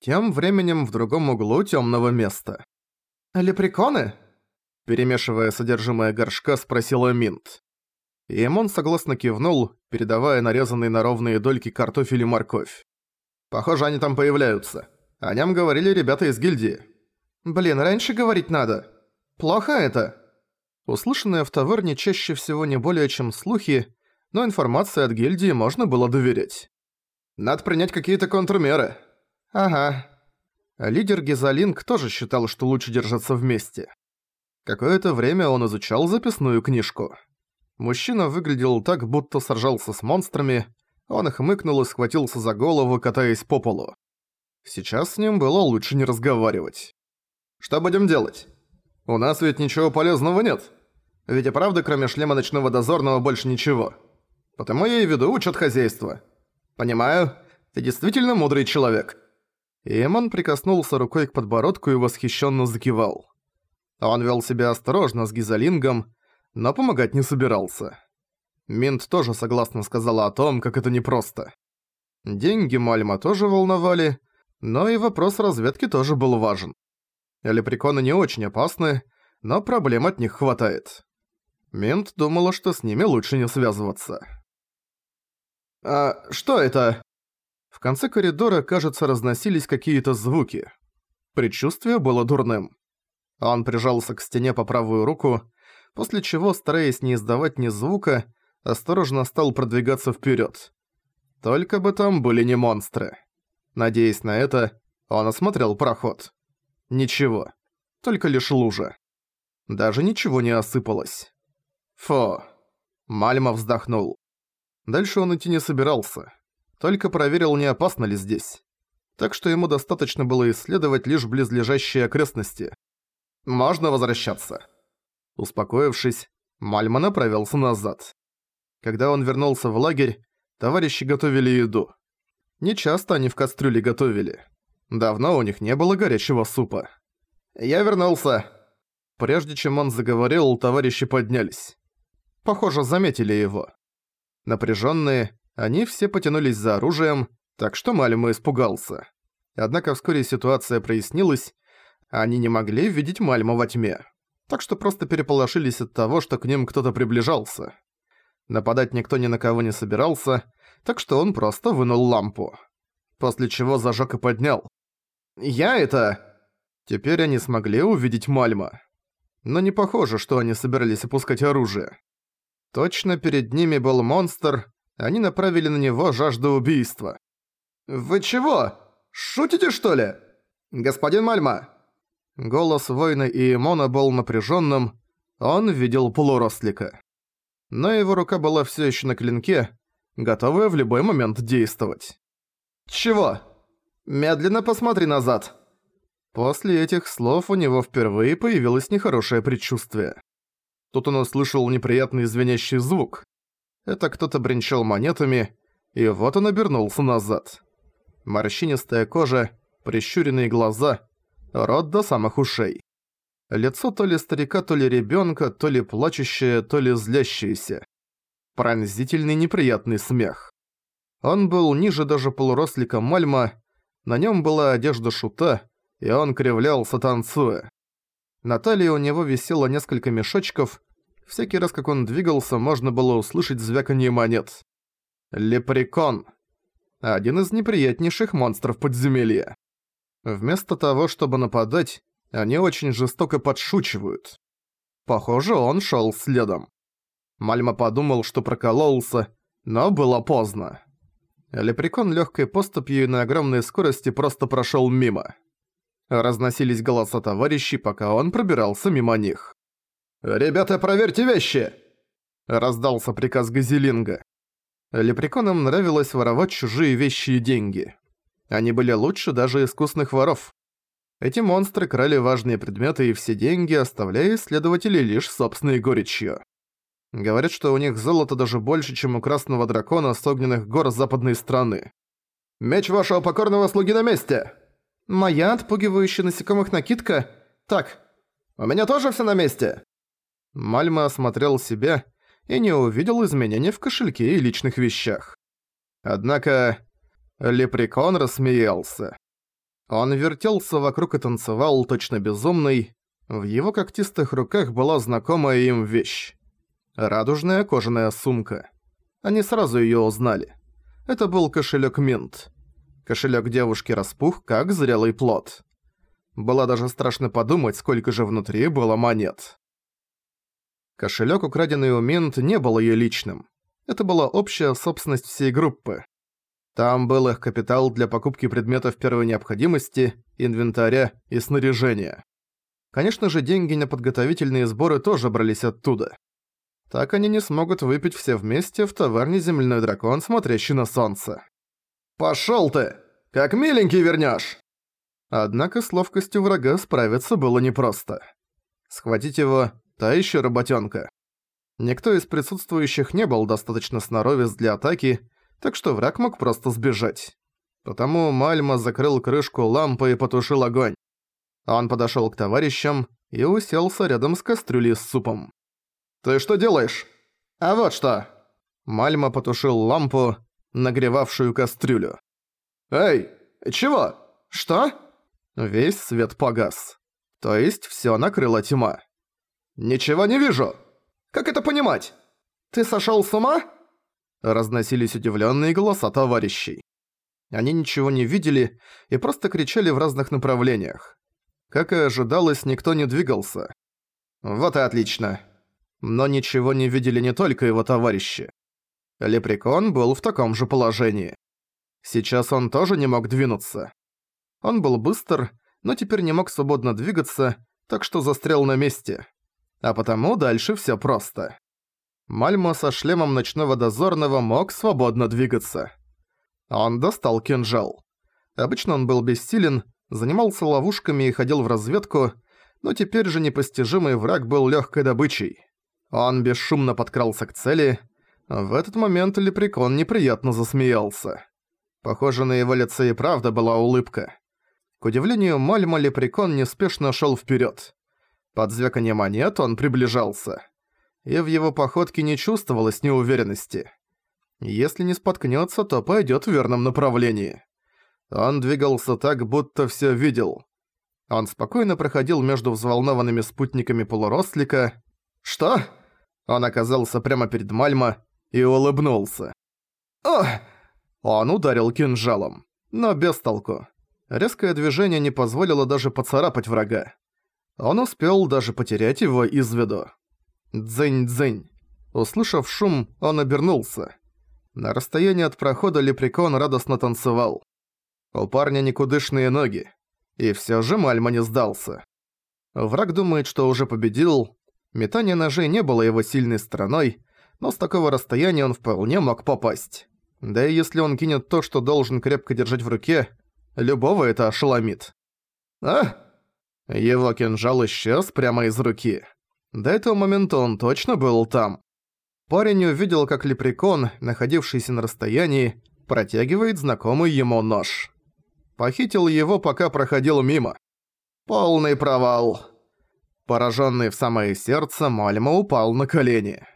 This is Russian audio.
Тем временем в другом углу тёмного места. «Лепреконы?» Перемешивая содержимое горшка, спросила Минт. И Эмон согласно кивнул, передавая нарезанные на ровные дольки картофель и морковь. «Похоже, они там появляются. О нём говорили ребята из гильдии». «Блин, раньше говорить надо. Плохо это?» Услышанное в таверне чаще всего не более чем слухи, но информации от гильдии можно было доверять. «Надо принять какие-то контрмеры». «Ага». Лидер Гизалинг тоже считал, что лучше держаться вместе. Какое-то время он изучал записную книжку. Мужчина выглядел так, будто сражался с монстрами, он хмыкнул и схватился за голову, катаясь по полу. Сейчас с ним было лучше не разговаривать. «Что будем делать? У нас ведь ничего полезного нет. Ведь и правда, кроме шлема ночного дозорного, больше ничего. Потому я и веду учет хозяйства. Понимаю, ты действительно мудрый человек». Эмон прикоснулся рукой к подбородку и восхищенно закивал. Он вел себя осторожно с Гизалингом, но помогать не собирался. Минт тоже согласно сказала о том, как это непросто. Деньги Мальма тоже волновали, но и вопрос разведки тоже был важен. Лепреконы не очень опасны, но проблем от них хватает. Минт думала, что с ними лучше не связываться. «А что это?» В конце коридора, кажется, разносились какие-то звуки. Предчувствие было дурным. Он прижался к стене по правую руку, после чего, стараясь не издавать ни звука, осторожно стал продвигаться вперед. Только бы там были не монстры. Надеясь на это, он осмотрел проход. Ничего. Только лишь лужа. Даже ничего не осыпалось. Фу. Мальма вздохнул. Дальше он идти не собирался. Только проверил, не опасно ли здесь. Так что ему достаточно было исследовать лишь близлежащие окрестности. Можно возвращаться. Успокоившись, Мальма направился назад. Когда он вернулся в лагерь, товарищи готовили еду. Нечасто они в кастрюле готовили. Давно у них не было горячего супа. «Я вернулся!» Прежде чем он заговорил, товарищи поднялись. Похоже, заметили его. Напряженные, они все потянулись за оружием, так что Мальма испугался. Однако вскоре ситуация прояснилась, они не могли видеть Мальму во тьме, так что просто переполошились от того, что к ним кто-то приближался. Нападать никто ни на кого не собирался, так что он просто вынул лампу. После чего зажёг и поднял. «Я это...» Теперь они смогли увидеть Мальма. Но не похоже, что они собирались опускать оружие. Точно перед ними был монстр, они направили на него жажду убийства. «Вы чего? Шутите, что ли? Господин Мальма!» Голос воина Иемона был напряженным, он видел полурослика. Но его рука была все еще на клинке, готовая в любой момент действовать. «Чего? Медленно посмотри назад!» После этих слов у него впервые появилось нехорошее предчувствие. Тут он услышал неприятный звенящий звук. Это кто-то бренчал монетами, и вот он обернулся назад. Морщинистая кожа, прищуренные глаза, рот до самых ушей. Лицо то ли старика, то ли ребенка, то ли плачущее, то ли злящееся. Пронзительный неприятный смех. Он был ниже даже полурослика Мальма, на нем была одежда шута, и он кривлялся, танцуя. На талии у него висело несколько мешочков, всякий раз, как он двигался, можно было услышать звяканье монет. Лепрекон. Один из неприятнейших монстров подземелья. Вместо того, чтобы нападать, они очень жестоко подшучивают. Похоже, он шёл следом. Мальма подумал, что прокололся, но было поздно. Лепрекон лёгкой поступью и на огромной скорости просто прошёл мимо. Разносились голоса товарищей, пока он пробирался мимо них. «Ребята, проверьте вещи!» Раздался приказ Газелинга. Лепреконам нравилось воровать чужие вещи и деньги. Они были лучше даже искусных воров. Эти монстры крали важные предметы и все деньги, оставляя исследователей лишь собственной горечью. Говорят, что у них золото даже больше, чем у красного дракона с огненных гор западной страны. «Меч вашего покорного слуги на месте!» «Моя отпугивающая насекомых накидка? Так, у меня тоже всё на месте?» Мальма осмотрел себя и не увидел изменений в кошельке и личных вещах. Однако Лепрекон рассмеялся. Он вертелся вокруг и танцевал, точно безумный. В его когтистых руках была знакомая им вещь. Радужная кожаная сумка. Они сразу её узнали. Это был кошелёк Минт. Кошелёк девушки распух, как зрелый плод. Было даже страшно подумать, сколько же внутри было монет. Кошелёк, украденный у Минт, не был её личным. Это была общая собственность всей группы. Там был их капитал для покупки предметов первой необходимости, инвентаря и снаряжения. Конечно же, деньги на подготовительные сборы тоже брались оттуда. Так они не смогут выпить все вместе в таверне «Земляной дракон, смотрящий на солнце». «Пошёл ты! Как миленький вернёшь!» Однако с ловкостью врага справиться было непросто. Схватить его – та ещё работёнка. Никто из присутствующих не был достаточно сноровист для атаки, так что враг мог просто сбежать. Потому Мальма закрыл крышку лампы и потушил огонь. Он подошёл к товарищам и уселся рядом с кастрюлей с супом. «Ты что делаешь?» «А вот что!» Мальма потушил лампу, нагревавшую кастрюлю. «Эй, чего? Что?» Весь свет погас. То есть всё накрыла тьма. «Ничего не вижу! Как это понимать? Ты сошёл с ума?» Разносились удивлённые голоса товарищей. Они ничего не видели и просто кричали в разных направлениях. Как и ожидалось, никто не двигался. Вот и отлично. Но ничего не видели не только его товарищи. Лепрекон был в таком же положении. Сейчас он тоже не мог двинуться. Он был быстр, но теперь не мог свободно двигаться, так что застрял на месте. А потому дальше всё просто. Мальма со шлемом ночного дозорного мог свободно двигаться. Он достал кинжал. Обычно он был бессилен, занимался ловушками и ходил в разведку, но теперь же непостижимый враг был легкой добычей. Он бесшумно подкрался к цели. В этот момент Лепрекон неприятно засмеялся. Похоже, на его лице и правда была улыбка. К удивлению Мальма, Лепрекон неспешно шел вперед. Под звяканье монет он приближался. И в его походке не чувствовалось неуверенности. Если не споткнется, то пойдет в верном направлении. Он двигался так, будто все видел. Он спокойно проходил между взволнованными спутниками полурослика. «Что?» Он оказался прямо перед Мальма и улыбнулся. «Ох!» Он ударил кинжалом, но без толку. Резкое движение не позволило даже поцарапать врага. Он успел даже потерять его из виду. Дзынь-дзынь. Услышав шум, он обернулся. На расстоянии от прохода Лепрекон радостно танцевал. У парня никудышные ноги. И всё же Мальма не сдался. Враг думает, что уже победил. Метание ножей не было его сильной стороной, но с такого расстояния он вполне мог попасть. Да и если он кинет то, что должен крепко держать в руке, любого это ошеломит. «А?» Его кинжал исчез прямо из руки. До этого момента он точно был там. Парень увидел, как Лепрекон, находившийся на расстоянии, протягивает знакомый ему нож. Похитил его, пока проходил мимо. Полный провал. Пораженный в самое сердце, Мальма упал на колени.